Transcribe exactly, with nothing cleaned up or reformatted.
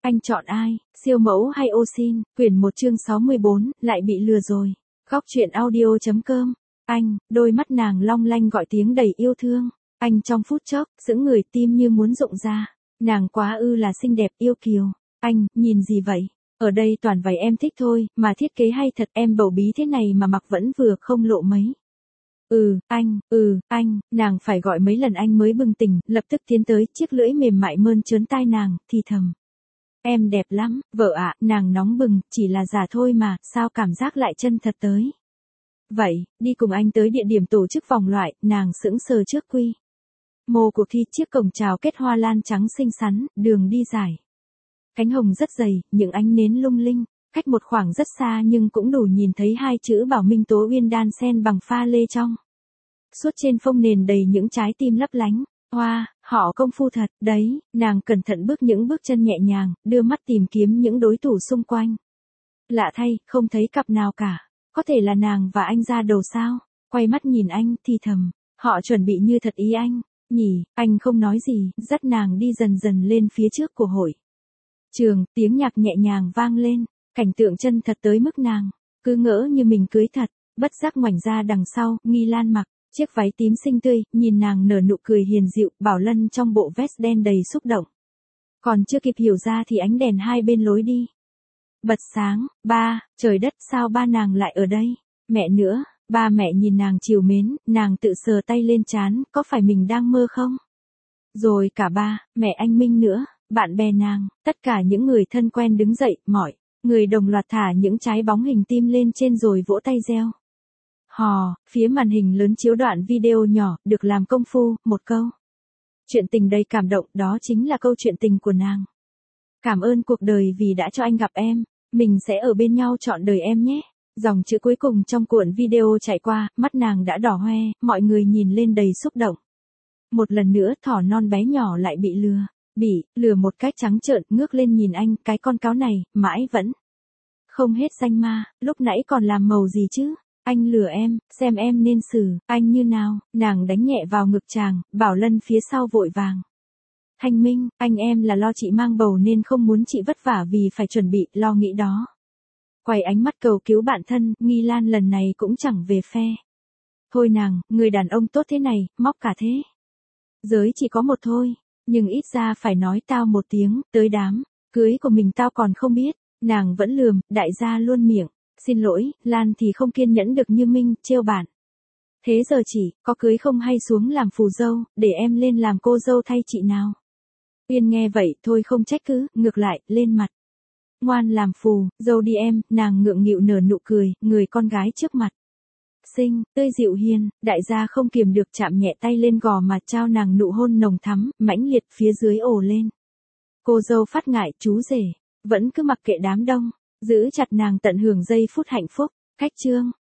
Anh chọn ai, siêu mẫu hay ô sin? Quyển một chương sáu mươi bốn, lại bị lừa rồi. Góc truyện audio chấm com. Anh, đôi mắt nàng long lanh gọi tiếng đầy yêu thương. Anh trong phút chốc, sững người tim như muốn rụng ra. Nàng quá ư là xinh đẹp yêu kiều. Anh, nhìn gì vậy? Ở đây toàn váy em thích thôi, mà thiết kế hay thật, em bầu bí thế này mà mặc vẫn vừa không lộ mấy. Ừ, anh, ừ, anh, nàng phải gọi mấy lần anh mới bừng tỉnh, lập tức tiến tới, chiếc lưỡi mềm mại mơn trớn tai nàng, thì thầm. Em đẹp lắm, vợ ạ, nàng nóng bừng, chỉ là giả thôi mà, sao cảm giác lại chân thật tới. Vậy, đi cùng anh tới địa điểm tổ chức vòng loại, nàng sững sờ trước quy mô cuộc thi, chiếc cổng chào kết hoa lan trắng xinh xắn, đường đi dài. Cánh hồng rất dày, những ánh nến lung linh, cách một khoảng rất xa nhưng cũng đủ nhìn thấy hai chữ Bảo Minh Tố Uyên đan xen bằng pha lê trong. Suốt trên phông nền đầy những trái tim lấp lánh. Hoa, wow, họ công phu thật, đấy, nàng cẩn thận bước những bước chân nhẹ nhàng, đưa mắt tìm kiếm những đối thủ xung quanh. Lạ thay, không thấy cặp nào cả. Có thể là nàng và anh ra đầu sao? Quay mắt nhìn anh, thì thầm. Họ chuẩn bị như thật ý anh, nhỉ? Anh không nói gì, dắt nàng đi dần dần lên phía trước của hội trường, tiếng nhạc nhẹ nhàng vang lên, cảnh tượng chân thật tới mức nàng cứ ngỡ như mình cưới thật, bất giác ngoảnh ra đằng sau, Nghi Lan mặc chiếc váy tím xinh tươi, nhìn nàng nở nụ cười hiền dịu, Bảo Lân trong bộ vest đen đầy xúc động. Còn chưa kịp hiểu ra thì ánh đèn hai bên lối đi bật sáng. Ba, trời đất, sao ba nàng lại ở đây? Mẹ nữa, ba mẹ nhìn nàng trìu mến, nàng tự sờ tay lên trán, có phải mình đang mơ không? Rồi cả ba, mẹ anh Minh nữa, bạn bè nàng, tất cả những người thân quen đứng dậy, mọi người đồng loạt thả những trái bóng hình tim lên trên rồi vỗ tay reo. Hò, phía màn hình lớn chiếu đoạn video nhỏ, được làm công phu, một câu. Chuyện tình đầy cảm động, đó chính là câu chuyện tình của nàng. Cảm ơn cuộc đời vì đã cho anh gặp em, mình sẽ ở bên nhau trọn đời em nhé. Dòng chữ cuối cùng trong cuộn video chạy qua, mắt nàng đã đỏ hoe, mọi người nhìn lên đầy xúc động. Một lần nữa thỏ non bé nhỏ lại bị lừa, bị lừa một cách trắng trợn, ngước lên nhìn anh, cái con cáo này, mãi vẫn không hết danh ma, lúc nãy còn làm màu gì chứ? Anh lừa em, xem em nên xử anh như nào? Nàng đánh nhẹ vào ngực chàng, Bảo Lân phía sau vội vàng. Thanh Minh, anh em là lo chị mang bầu nên không muốn chị vất vả vì phải chuẩn bị, lo nghĩ đó. Quay ánh mắt cầu cứu bạn thân, Nghi Lan lần này cũng chẳng về phe. Thôi nàng, người đàn ông tốt thế này, móc cả thế giới chỉ có một thôi, nhưng ít ra phải nói tao một tiếng, tới đám cưới của mình tao còn không biết. Nàng vẫn lườm, đại gia luôn miệng. Xin lỗi, Lan thì không kiên nhẫn được như Minh, trêu bạn. Thế giờ chỉ, có cưới không hay xuống làm phù dâu, để em lên làm cô dâu thay chị nào. Uyên nghe vậy, thôi không trách cứ, ngược lại, lên mặt. Ngoan làm phù, dâu đi em, nàng ngượng nghịu nở nụ cười, người con gái trước mặt. Xinh, tươi dịu hiền, đại gia không kiềm được chạm nhẹ tay lên gò mà trao nàng nụ hôn nồng thắm, mãnh liệt phía dưới ồ lên. Cô dâu phát ngại, chú rể, vẫn cứ mặc kệ đám đông. Giữ chặt nàng tận hưởng giây phút hạnh phúc. Cách chương